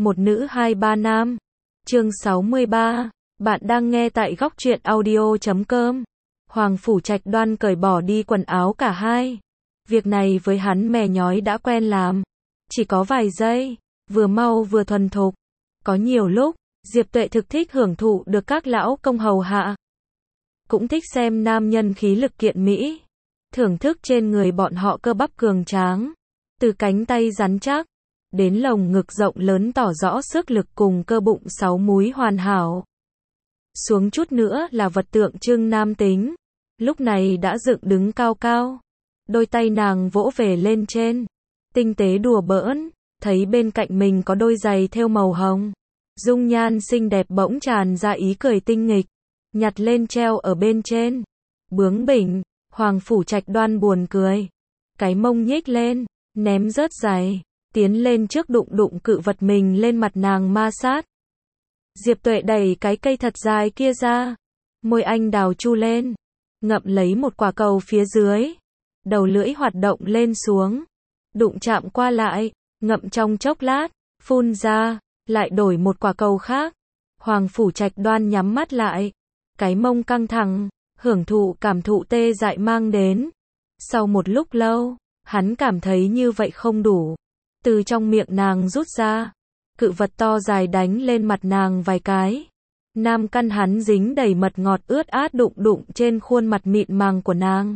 một nữ hai ba nam. Chương 63, bạn đang nghe tại góc truyện audio.com. Hoàng Phủ Trạch Đoan cởi bỏ đi quần áo cả hai. Việc này với hắn mè nhói đã quen làm. Chỉ có vài giây, vừa mau vừa thuần thục. Có nhiều lúc, Diệp Tuệ thực thích hưởng thụ được các lão công hầu hạ. Cũng thích xem nam nhân khí lực kiện mỹ. Thưởng thức trên người bọn họ cơ bắp cường tráng. Từ cánh tay rắn chắc, đến lồng ngực rộng lớn tỏ rõ sức lực cùng cơ bụng 6 múi hoàn hảo. Xuống chút nữa là vật tượng trưng nam tính. Lúc này đã dựng đứng cao cao. Đôi tay nàng vỗ về lên trên. Tinh tế đùa bỡn, thấy bên cạnh mình có đôi giày thêu màu hồng. Dung nhan xinh đẹp bỗng tràn ra ý cười tinh nghịch. Nhặt lên treo ở bên trên. Bướng bỉnh, Hoàng Phủ Trạch Đoan buồn cười. Cái mông nhích lên, ném rớt giày. Tiến lên trước đụng đụng cự vật mình lên mặt nàng ma sát. Diệp Tuệ đẩy cái cây thật dài kia ra. Môi anh đào chu lên. Ngậm lấy một quả cầu phía dưới. Đầu lưỡi hoạt động lên xuống. Đụng chạm qua lại. Ngậm trong chốc lát. Phun ra. Lại đổi một quả cầu khác. Hoàng Phủ Trạch Đoan nhắm mắt lại. Cái mông căng thẳng. Hưởng thụ cảm thụ tê dại mang đến. Sau một lúc lâu, hắn cảm thấy như vậy không đủ. Từ trong miệng nàng rút ra. Cự vật to dài đánh lên mặt nàng vài cái. Nam căn hắn dính đầy mật ngọt ướt át đụng đụng trên khuôn mặt mịn màng của nàng.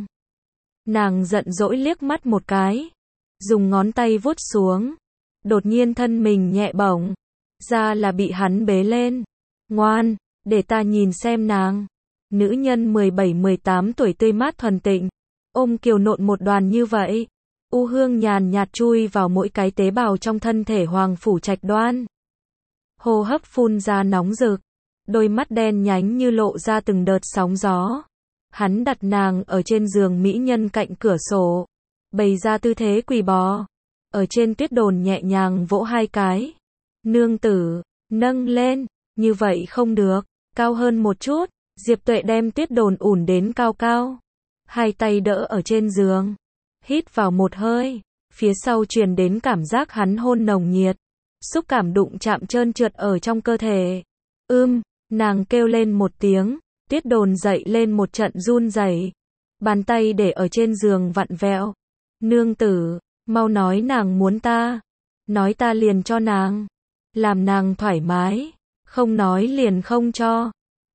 Nàng giận dỗi liếc mắt một cái. Dùng ngón tay vuốt xuống. Đột nhiên thân mình nhẹ bổng. Ra là bị hắn bế lên. Ngoan, để ta nhìn xem nàng. Nữ nhân 17-18 tuổi tươi mát thuần tịnh. Ôm kiều nộn một đoàn như vậy. U hương nhàn nhạt chui vào mỗi cái tế bào trong thân thể Hoàng Phủ Trạch Đoan. Hô hấp phun ra nóng rực. Đôi mắt đen nhánh như lộ ra từng đợt sóng gió. Hắn đặt nàng ở trên giường mỹ nhân cạnh cửa sổ. Bày ra tư thế quỳ bò. Ở trên tuyết đồn nhẹ nhàng vỗ hai cái. Nương tử, nâng lên. Như vậy không được. Cao hơn một chút. Diệp Tuệ đem tuyết đồn ủn đến cao cao. Hai tay đỡ ở trên giường. Hít vào một hơi. Phía sau truyền đến cảm giác hắn hôn nồng nhiệt. Xúc cảm đụng chạm trơn trượt ở trong cơ thể. Nàng kêu lên một tiếng. Tuyết đồn dậy lên một trận run rẩy. Bàn tay để ở trên giường vặn vẹo. Nương tử, mau nói nàng muốn ta. Nói ta liền cho nàng. Làm nàng thoải mái. Không nói liền không cho.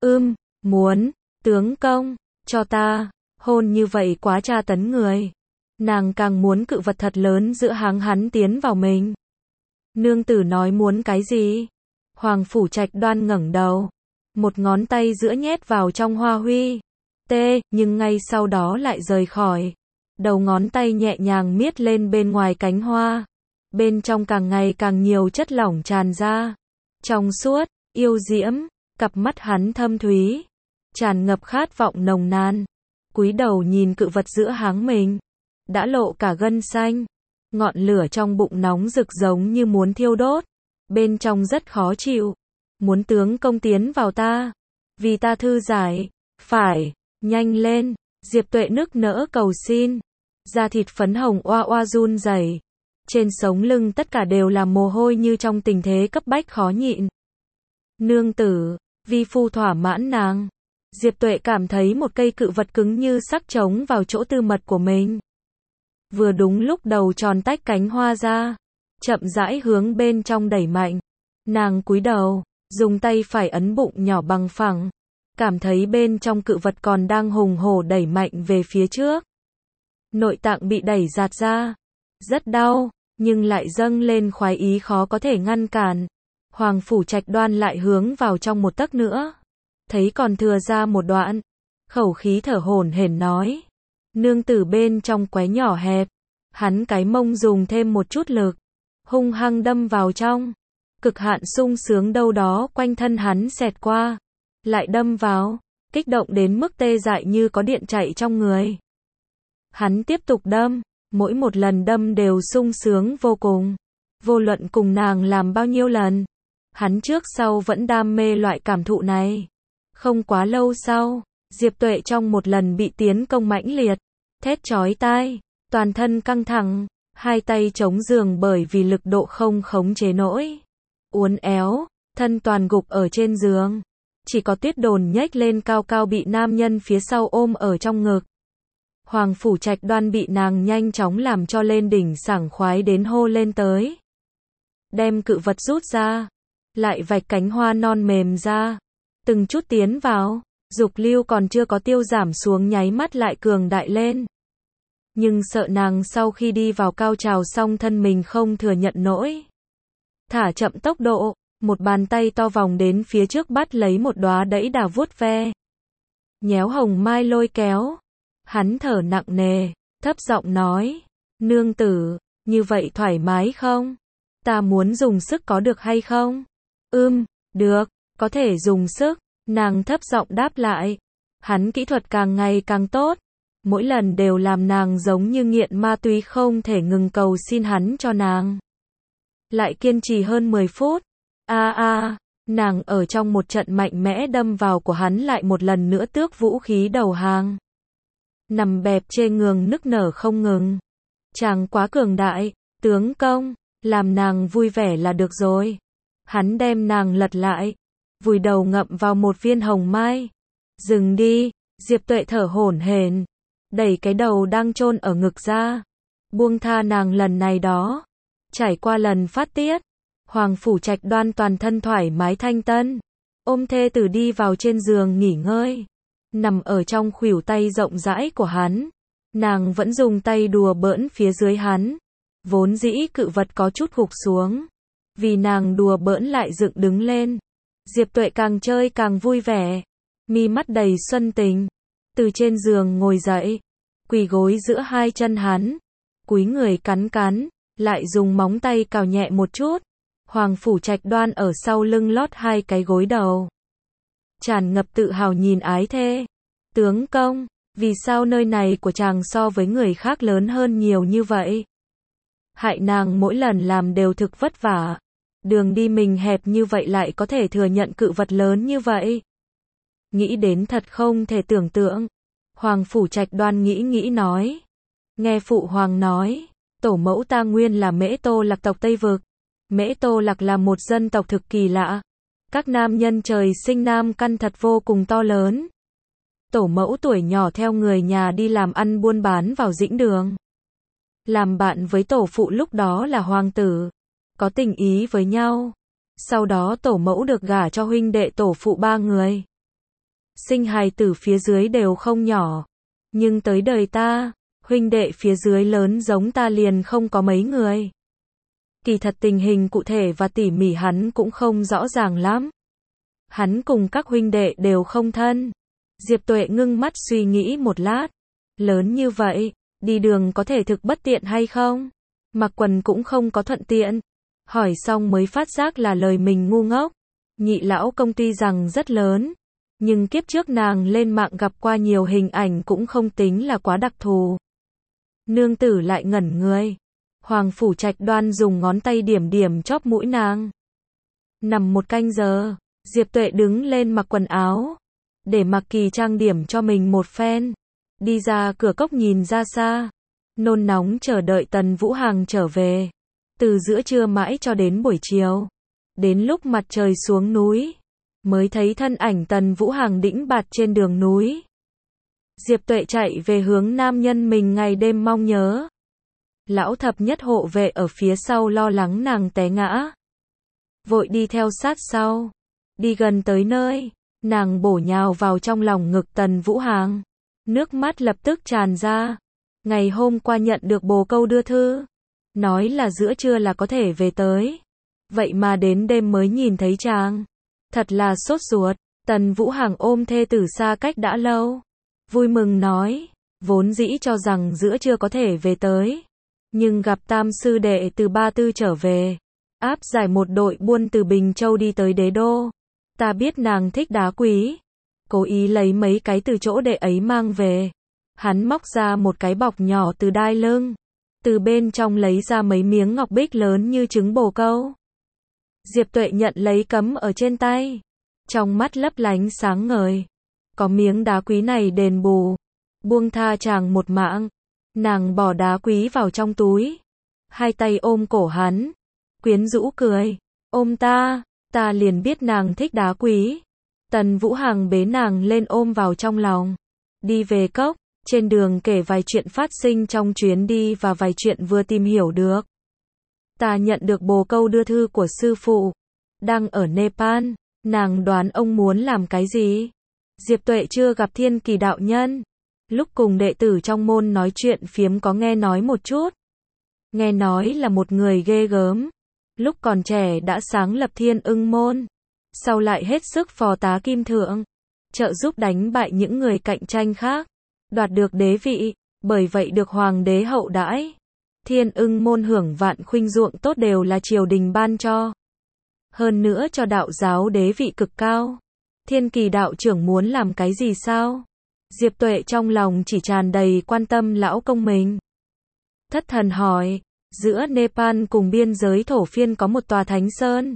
Muốn, tướng công, cho ta. Hôn như vậy quá tra tấn người. Nàng càng muốn cự vật thật lớn giữa háng hắn tiến vào mình. Nương tử nói muốn cái gì? Hoàng Phủ Trạch Đoan ngẩng đầu. Một ngón tay giữa nhét vào trong hoa huy. Nhưng ngay sau đó lại rời khỏi. Đầu ngón tay nhẹ nhàng miết lên bên ngoài cánh hoa. Bên trong càng ngày càng nhiều chất lỏng tràn ra. Trong suốt, yêu diễm, cặp mắt hắn thâm thúy. Tràn ngập khát vọng nồng nàn. Cúi đầu nhìn cự vật giữa háng mình. Đã lộ cả gân xanh. Ngọn lửa trong bụng nóng rực giống như muốn thiêu đốt. Bên trong rất khó chịu. Muốn tướng công tiến vào ta. Vì ta thư giải. Phải, nhanh lên. Diệp Tuệ nức nở cầu xin. Da thịt phấn hồng oa oa run rẩy. Trên sống lưng tất cả đều là mồ hôi như trong tình thế cấp bách khó nhịn. Nương tử, vi phu thỏa mãn nàng. Diệp Tuệ cảm thấy một cây cự vật cứng như sắc trống vào chỗ tư mật của mình. Vừa đúng lúc đầu tròn tách cánh hoa ra. Chậm rãi hướng bên trong đẩy mạnh. Nàng cúi đầu, dùng tay phải ấn bụng nhỏ bằng phẳng. Cảm thấy bên trong cự vật còn đang hùng hổ đẩy mạnh về phía trước. Nội tạng bị đẩy giạt ra. Rất đau, nhưng lại dâng lên khoái ý khó có thể ngăn cản. Hoàng Phủ Trạch Đoan lại hướng vào trong một tấc nữa. Thấy còn thừa ra một đoạn. Khẩu khí thở hổn hển nói. Nương tử bên trong quái nhỏ hẹp. Hắn cái mông dùng thêm một chút lực. Hung hăng đâm vào trong. Cực hạn sung sướng đâu đó quanh thân hắn xẹt qua. Lại đâm vào. Kích động đến mức tê dại như có điện chạy trong người. Hắn tiếp tục đâm. Mỗi một lần đâm đều sung sướng vô cùng. Vô luận cùng nàng làm bao nhiêu lần. Hắn trước sau vẫn đam mê loại cảm thụ này. Không quá lâu sau, Diệp Tuệ trong một lần bị tiến công mãnh liệt. Thét chói tai, toàn thân căng thẳng, hai tay chống giường bởi vì lực độ không khống chế nổi. uốn éo, thân toàn gục ở trên giường. Chỉ có Tuyết Đồn nhếch lên cao cao bị nam nhân phía sau ôm ở trong ngực. Hoàng Phủ Trạch Đoan bị nàng nhanh chóng làm cho lên đỉnh sảng khoái đến hô lên tới. Đem cự vật rút ra, lại vạch cánh hoa non mềm ra, từng chút tiến vào, dục lưu còn chưa có tiêu giảm xuống nháy mắt lại cường đại lên. Nhưng sợ nàng sau khi đi vào cao trào xong thân mình không thừa nhận nổi. Thả chậm tốc độ, một bàn tay to vòng đến phía trước bắt lấy một đóa đẫy đà vuốt ve. Nhéo hồng mai lôi kéo. Hắn thở nặng nề, thấp giọng nói, nương tử, như vậy thoải mái không? Ta muốn dùng sức có được hay không? Được, có thể dùng sức, nàng thấp giọng đáp lại. Hắn kỹ thuật càng ngày càng tốt, mỗi lần đều làm nàng giống như nghiện ma túy không thể ngừng cầu xin hắn cho nàng. Lại kiên trì hơn 10 phút, nàng ở trong một trận mạnh mẽ đâm vào của hắn lại một lần nữa tước vũ khí đầu hàng. Nằm bẹp trên giường nức nở không ngừng. Chàng quá cường đại, tướng công, làm nàng vui vẻ là được rồi. Hắn đem nàng lật lại, vùi đầu ngậm vào một viên hồng mai. Dừng đi, Diệp Tuệ thở hổn hển, đẩy cái đầu đang chôn ở ngực ra. Buông tha nàng lần này đó. Trải qua lần phát tiết, Hoàng Phủ Trạch Đoan toàn thân thoải mái thanh tân, ôm thê tử đi vào trên giường nghỉ ngơi. Nằm ở trong khuỷu tay rộng rãi của hắn, nàng vẫn dùng tay đùa bỡn phía dưới hắn. Vốn dĩ cự vật có chút gục xuống, vì nàng đùa bỡn lại dựng đứng lên. Diệp Tuệ càng chơi càng vui vẻ, mi mắt đầy xuân tình, từ trên giường ngồi dậy, quỳ gối giữa hai chân hắn, cúi người cắn cắn, lại dùng móng tay cào nhẹ một chút. Hoàng Phủ Trạch Đoan ở sau lưng lót hai cái gối đầu, tràn ngập tự hào nhìn ái thê. Tướng công, vì sao nơi này của chàng so với người khác lớn hơn nhiều như vậy? Hại nàng mỗi lần làm đều thực vất vả. Đường đi mình hẹp như vậy lại có thể thừa nhận cự vật lớn như vậy. Nghĩ đến thật không thể tưởng tượng. Hoàng Phủ Trạch Đoan nghĩ nói. Nghe phụ hoàng nói, tổ mẫu ta nguyên là Mễ Tô Lạc tộc Tây Vực. Mễ Tô Lạc là một dân tộc thực kỳ lạ. Các nam nhân trời sinh nam căn thật vô cùng to lớn. Tổ mẫu tuổi nhỏ theo người nhà đi làm ăn buôn bán vào Dĩnh Đường. Làm bạn với tổ phụ lúc đó là hoàng tử. Có tình ý với nhau. Sau đó tổ mẫu được gả cho huynh đệ tổ phụ 3 người. Sinh hài tử phía dưới đều không nhỏ. Nhưng tới đời ta, huynh đệ phía dưới lớn giống ta liền không có mấy người. Kỳ thật tình hình cụ thể và tỉ mỉ hắn cũng không rõ ràng lắm. Hắn cùng các huynh đệ đều không thân. Diệp Tuệ ngưng mắt suy nghĩ một lát. Lớn như vậy, đi đường có thể thực bất tiện hay không? Mặc quần cũng không có thuận tiện. Hỏi xong mới phát giác là lời mình ngu ngốc. Nhị lão công ty rằng rất lớn, nhưng kiếp trước nàng lên mạng gặp qua nhiều hình ảnh cũng không tính là quá đặc thù. Nương tử lại ngẩn người. Hoàng Phủ Trạch Đoan dùng ngón tay điểm điểm chóp mũi nàng. Nằm một canh giờ, Diệp Tuệ đứng lên mặc quần áo, để Mạc Kỳ trang điểm cho mình một phen. Đi ra cửa cốc nhìn ra xa, nôn nóng chờ đợi Tần Vũ Hằng trở về. Từ giữa trưa mãi cho đến buổi chiều, đến lúc mặt trời xuống núi, mới thấy thân ảnh Tần Vũ Hằng đĩnh bạt trên đường núi. Diệp Tuệ chạy về hướng nam nhân mình ngày đêm mong nhớ. Lão thập nhất hộ vệ ở phía sau lo lắng nàng té ngã, vội đi theo sát sau. Đi gần tới nơi, nàng bổ nhào vào trong lòng ngực Tần Vũ Hằng, nước mắt lập tức tràn ra. Ngày hôm qua nhận được bồ câu đưa thư, nói là giữa trưa là có thể về tới. Vậy mà đến đêm mới nhìn thấy chàng. Thật là sốt ruột. Tần Vũ Hằng ôm thê tử xa cách đã lâu, vui mừng nói, vốn dĩ cho rằng giữa trưa có thể về tới, nhưng gặp tam sư đệ từ Ba Tư trở về, áp giải một đội buôn từ Bình Châu đi tới Đế Đô. Ta biết nàng thích đá quý, cố ý lấy mấy cái từ chỗ đệ ấy mang về. Hắn móc ra một cái bọc nhỏ từ đai lưng, từ bên trong lấy ra mấy miếng ngọc bích lớn như trứng bồ câu. Diệp Tuệ nhận lấy cắm ở trên tay, trong mắt lấp lánh sáng ngời. Có miếng đá quý này đền bù, buông tha chàng một mạng. Nàng bỏ đá quý vào trong túi, hai tay ôm cổ hắn, quyến rũ cười. ôm ta liền biết nàng thích đá quý. Tần Vũ Hằng bế nàng lên ôm vào trong lòng. Đi về cốc, trên đường kể vài chuyện phát sinh trong chuyến đi và vài chuyện vừa tìm hiểu được. Ta nhận được bồ câu đưa thư của sư phụ, đang ở Nepal, nàng đoán ông muốn làm cái gì? Diệp Tuệ chưa gặp Thiên Kỳ đạo nhân. Lúc cùng đệ tử trong môn nói chuyện phiếm có nghe nói một chút. Nghe nói là một người ghê gớm. Lúc còn trẻ đã sáng lập Thiên Ưng môn. Sau lại hết sức phò tá kim thượng. Trợ giúp đánh bại những người cạnh tranh khác. Đoạt được đế vị. Bởi vậy được hoàng đế hậu đãi. Thiên Ưng môn hưởng vạn khuynh ruộng tốt đều là triều đình ban cho. Hơn nữa cho đạo giáo đế vị cực cao. Thiên Kỳ đạo trưởng muốn làm cái gì sao? Diệp Tuệ trong lòng chỉ tràn đầy quan tâm lão công mình. Thất thần hỏi, giữa Nepal cùng biên giới Thổ Phiên có một tòa thánh sơn.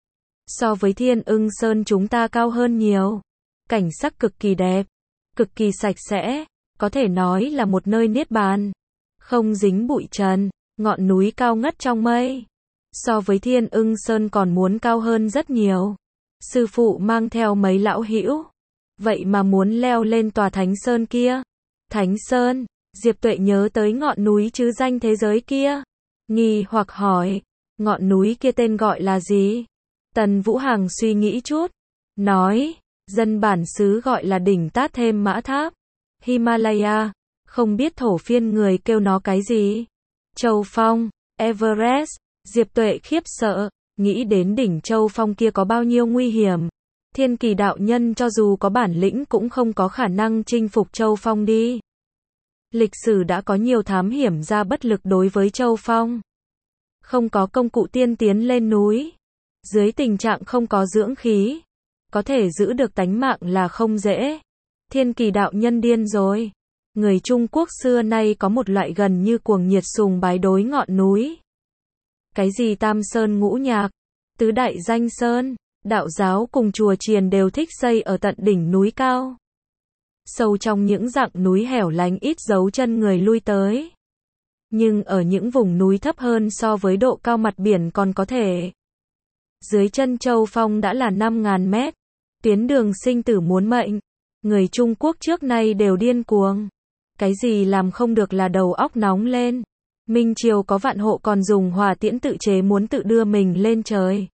So với Thiên Ưng Sơn chúng ta cao hơn nhiều. Cảnh sắc cực kỳ đẹp, cực kỳ sạch sẽ, có thể nói là một nơi niết bàn. Không dính bụi trần, ngọn núi cao ngất trong mây. So với Thiên Ưng Sơn còn muốn cao hơn rất nhiều. Sư phụ mang theo mấy lão hữu. Vậy mà muốn leo lên tòa Thánh Sơn kia. Thánh Sơn, Diệp Tuệ nhớ tới ngọn núi chứ danh thế giới kia. Nghi hoặc hỏi, ngọn núi kia tên gọi là gì? Tần Vũ Hằng suy nghĩ chút. Nói, dân bản xứ gọi là đỉnh Tát Thêm Mã Tháp. Himalaya, không biết Thổ Phiên người kêu nó cái gì? Châu Phong, Everest. Diệp Tuệ khiếp sợ, nghĩ đến đỉnh Châu Phong kia có bao nhiêu nguy hiểm. Thiên Kỳ đạo nhân cho dù có bản lĩnh cũng không có khả năng chinh phục Châu Phong đi. Lịch sử đã có nhiều thám hiểm ra bất lực đối với Châu Phong. Không có công cụ tiên tiến lên núi. Dưới tình trạng không có dưỡng khí. Có thể giữ được tánh mạng là không dễ. Thiên Kỳ đạo nhân điên rồi. Người Trung Quốc xưa nay có một loại gần như cuồng nhiệt sùng bái đối ngọn núi. Cái gì Tam Sơn Ngũ Nhạc, Tứ Đại Danh Sơn, đạo giáo cùng chùa chiền đều thích xây ở tận đỉnh núi cao. Sâu trong những dặng núi hẻo lánh ít dấu chân người lui tới. Nhưng ở những vùng núi thấp hơn so với độ cao mặt biển còn có thể. Dưới chân Châu Phong đã là 5.000 mét. Tuyến đường sinh tử muốn mệnh. Người Trung Quốc trước nay đều điên cuồng. Cái gì làm không được là đầu óc nóng lên. Minh Triều có Vạn Hộ còn dùng hỏa tiễn tự chế muốn tự đưa mình lên trời.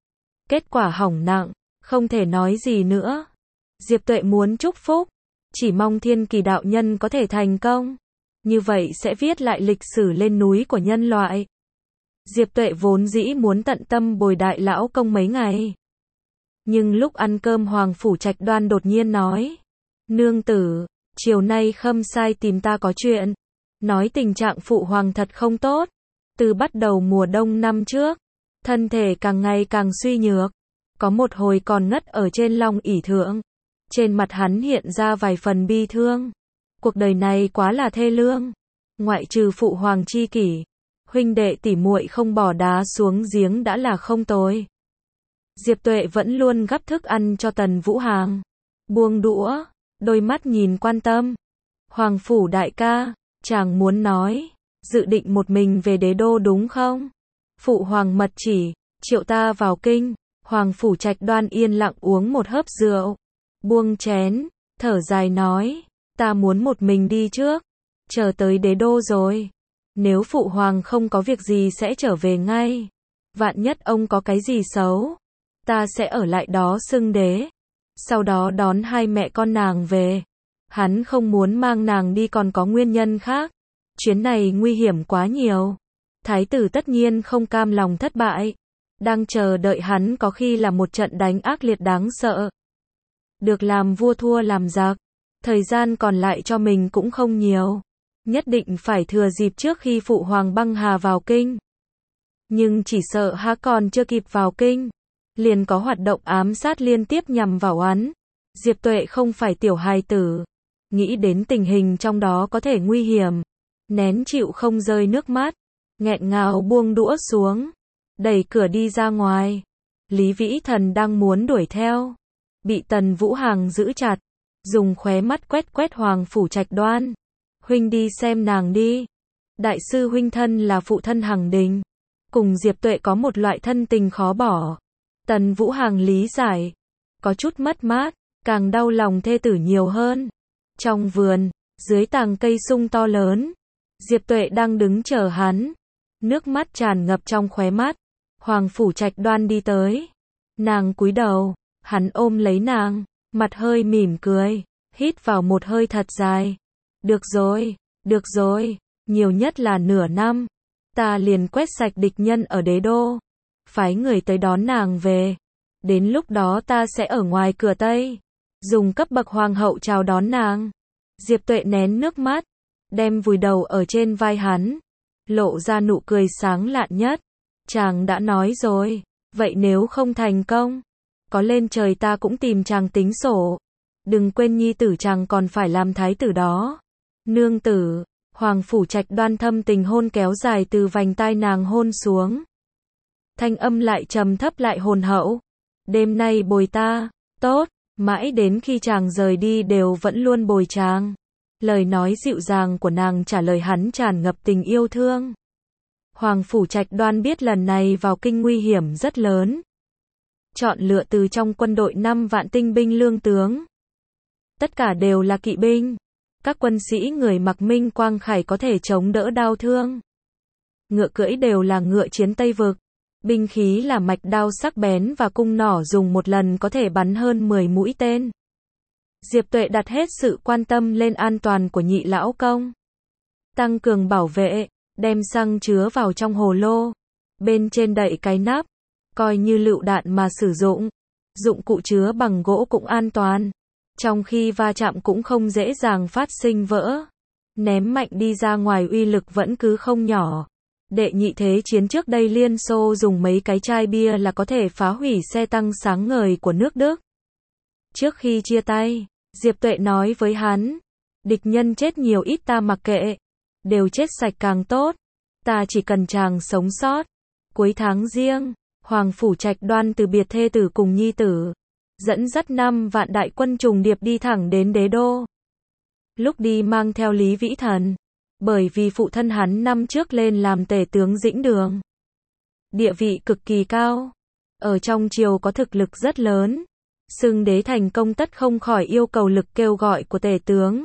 Kết quả hỏng nặng, không thể nói gì nữa. Diệp Tuệ muốn chúc phúc, chỉ mong Thiên Kỳ đạo nhân có thể thành công. Như vậy sẽ viết lại lịch sử lên núi của nhân loại. Diệp Tuệ vốn dĩ muốn tận tâm bồi đại lão công mấy ngày. Nhưng lúc ăn cơm Hoàng Phủ Trạch Đoan đột nhiên nói. Nương tử, chiều nay Khâm Sai tìm ta có chuyện. Nói tình trạng phụ hoàng thật không tốt. Từ bắt đầu mùa đông năm trước, thân thể càng ngày càng suy nhược. Có một hồi còn ngất ở trên long ỷ thượng. Trên mặt hắn hiện ra vài phần bi thương. Cuộc đời này quá là thê lương. Ngoại trừ phụ hoàng chi kỷ, huynh đệ tỉ muội không bỏ đá xuống giếng đã là không tồi. Diệp Tuệ vẫn luôn gắp thức ăn cho Tần Vũ Hằng. Buông đũa, đôi mắt nhìn quan tâm. Hoàng Phủ đại ca, chàng muốn nói, dự định một mình về đế đô đúng không? Phụ hoàng mật chỉ, triệu ta vào kinh. Hoàng Phủ Trạch Đoan yên lặng uống một hớp rượu. Buông chén, thở dài nói, ta muốn một mình đi trước. Chờ tới đế đô rồi. Nếu phụ hoàng không có việc gì sẽ trở về ngay. Vạn nhất ông có cái gì xấu, ta sẽ ở lại đó xưng đế. Sau đó đón hai mẹ con nàng về. Hắn không muốn mang nàng đi còn có nguyên nhân khác. Chuyến này nguy hiểm quá nhiều. Thái tử tất nhiên không cam lòng thất bại. Đang chờ đợi hắn có khi là một trận đánh ác liệt đáng sợ. Được làm vua thua làm giặc. Thời gian còn lại cho mình cũng không nhiều. Nhất định phải thừa dịp trước khi phụ hoàng băng hà vào kinh. Nhưng chỉ sợ há còn chưa kịp vào kinh. Liền có hoạt động ám sát liên tiếp nhằm vào hắn. Diệp Tuệ không phải tiểu hài tử. Nghĩ đến tình hình trong đó có thể nguy hiểm. Nén chịu không rơi nước mắt. Nghẹn ngào buông đũa xuống. Đẩy cửa đi ra ngoài. Lý Vĩ Thần đang muốn đuổi theo. Bị Tần Vũ Hằng giữ chặt. Dùng khóe mắt quét quét Hoàng Phủ Trạch Đoan. Huynh đi xem nàng đi. Đại sư huynh thân là phụ thân Hằng Đình. cùng Diệp Tuệ có một loại thân tình khó bỏ. Tần Vũ Hằng lý giải, có chút mất mát, càng đau lòng thê tử nhiều hơn. Trong vườn, dưới tàng cây sung to lớn, Diệp Tuệ đang đứng chờ hắn, nước mắt tràn ngập trong khóe mắt. Hoàng Phủ Trạch Đoan đi tới, nàng cúi đầu, hắn ôm lấy nàng, mặt hơi mỉm cười, hít vào một hơi thật dài. Được rồi, nhiều nhất là nửa năm, ta liền quét sạch địch nhân ở đế đô, phái người tới đón nàng về. Đến lúc đó ta sẽ ở ngoài cửa Tây, dùng cấp bậc hoàng hậu chào đón nàng. Diệp Tuệ nén nước mắt, đem vùi đầu ở trên vai hắn, lộ ra nụ cười sáng lạn nhất. Chàng đã nói rồi, vậy nếu không thành công, có lên trời ta cũng tìm chàng tính sổ. Đừng quên nhi tử chàng còn phải làm thái tử đó. Nương tử, Hoàng Phủ Trạch Đoan thâm tình hôn kéo dài từ vành tai nàng hôn xuống. Thanh âm lại trầm thấp lại hồn hậu. Đêm nay bồi ta, tốt, mãi đến khi chàng rời đi đều vẫn luôn bồi chàng. Lời nói dịu dàng của nàng trả lời hắn tràn ngập tình yêu thương. Hoàng Phủ Trạch Đoan biết lần này vào kinh nguy hiểm rất lớn. Chọn lựa từ trong quân đội 5 vạn tinh binh lương tướng. Tất cả đều là kỵ binh. Các quân sĩ người mặc minh quang khải có thể chống đỡ đao thương. Ngựa cưỡi đều là ngựa chiến Tây Vực. Binh khí là mạch đao sắc bén và cung nỏ dùng một lần có thể bắn hơn 10 mũi tên. Diệp Tuệ đặt hết sự quan tâm lên an toàn của nhị lão công. Tăng cường bảo vệ, đem xăng chứa vào trong hồ lô. Bên trên đậy cái nắp, coi như lựu đạn mà sử dụng. Dụng cụ chứa bằng gỗ cũng an toàn. Trong khi va chạm cũng không dễ dàng phát sinh vỡ. Ném mạnh đi ra ngoài uy lực vẫn cứ không nhỏ. Đệ nhị thế chiến trước đây Liên Xô dùng mấy cái chai bia là có thể phá hủy xe tăng sáng ngời của nước Đức. Trước khi chia tay, Diệp Tuệ nói với hắn, địch nhân chết nhiều ít ta mặc kệ, đều chết sạch càng tốt, ta chỉ cần chàng sống sót. Cuối tháng Giêng, Hoàng Phủ Trạch Đoan từ biệt thê tử cùng nhi tử, dẫn dắt 5 vạn đại quân trùng điệp đi thẳng đến đế đô. Lúc đi mang theo Lý Vĩ Thần, bởi vì phụ thân hắn năm trước lên làm tể tướng Dĩnh Đường, địa vị cực kỳ cao, ở trong triều có thực lực rất lớn, xưng đế thành công tất không khỏi yêu cầu lực kêu gọi của tể tướng.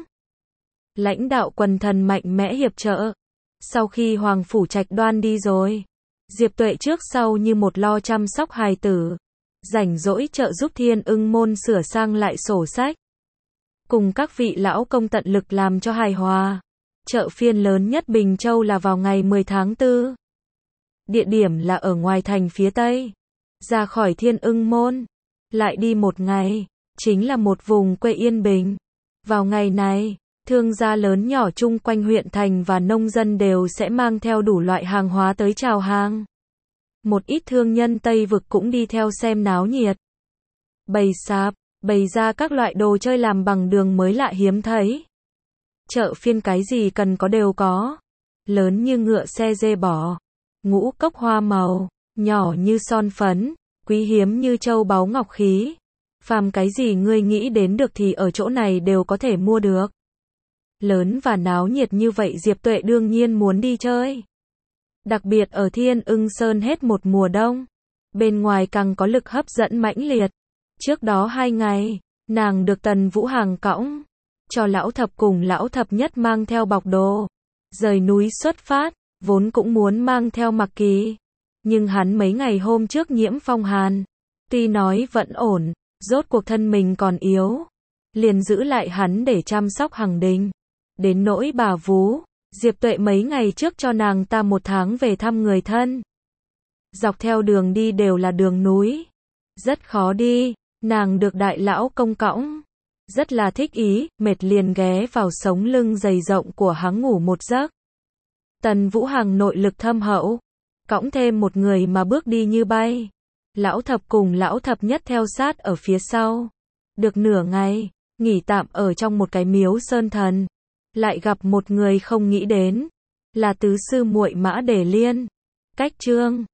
Lãnh đạo quần thần mạnh mẽ hiệp trợ. Sau khi Hoàng Phủ Trạch Đoan đi rồi, Diệp Tuệ trước sau như một lo chăm sóc hài tử, rảnh rỗi trợ giúp Thiên Ưng môn sửa sang lại sổ sách, cùng các vị lão công tận lực làm cho hài hòa. Chợ phiên lớn nhất Bình Châu là vào ngày 10 tháng 4. Địa điểm là ở ngoài thành phía Tây. Ra khỏi Thiên Ưng môn, lại đi một ngày, chính là một vùng quê yên bình. Vào ngày này, thương gia lớn nhỏ chung quanh huyện thành và nông dân đều sẽ mang theo đủ loại hàng hóa tới chào hàng. Một ít thương nhân Tây Vực cũng đi theo xem náo nhiệt. Bày sạp, bày ra các loại đồ chơi làm bằng đường mới lạ hiếm thấy. Chợ phiên cái gì cần có đều có. Lớn như ngựa xe dê bò, ngũ cốc hoa màu, nhỏ như son phấn, quý hiếm như châu báu ngọc khí. Phàm cái gì ngươi nghĩ đến được thì ở chỗ này đều có thể mua được. Lớn và náo nhiệt như vậy Diệp Tuệ đương nhiên muốn đi chơi. Đặc biệt ở Thiên Ưng Sơn hết một mùa đông, bên ngoài càng có lực hấp dẫn mãnh liệt. Trước đó 2 ngày, nàng được Tần Vũ Hằng cõng, cho lão thập cùng lão thập nhất mang theo bọc đồ. Rời núi xuất phát, vốn cũng muốn mang theo Mặc Kỳ. Nhưng hắn mấy ngày hôm trước nhiễm phong hàn. Tuy nói vẫn ổn, rốt cuộc thân mình còn yếu. Liền giữ lại hắn để chăm sóc Hằng Đình. Đến nỗi bà Vú, Diệp Tuệ mấy ngày trước cho nàng ta 1 tháng về thăm người thân. Dọc theo đường đi đều là đường núi. Rất khó đi, nàng được đại lão công cõng. Rất là thích ý, mệt liền ghé vào sống lưng dày rộng của hắn ngủ một giấc. Tần Vũ Hằng nội lực thâm hậu, cõng thêm một người mà bước đi như bay. Lão thập cùng lão thập nhất theo sát ở phía sau. Được nửa ngày, nghỉ tạm ở trong một cái miếu sơn thần. Lại gặp một người không nghĩ đến, là tứ sư muội Mã Đề Liên. Cách chương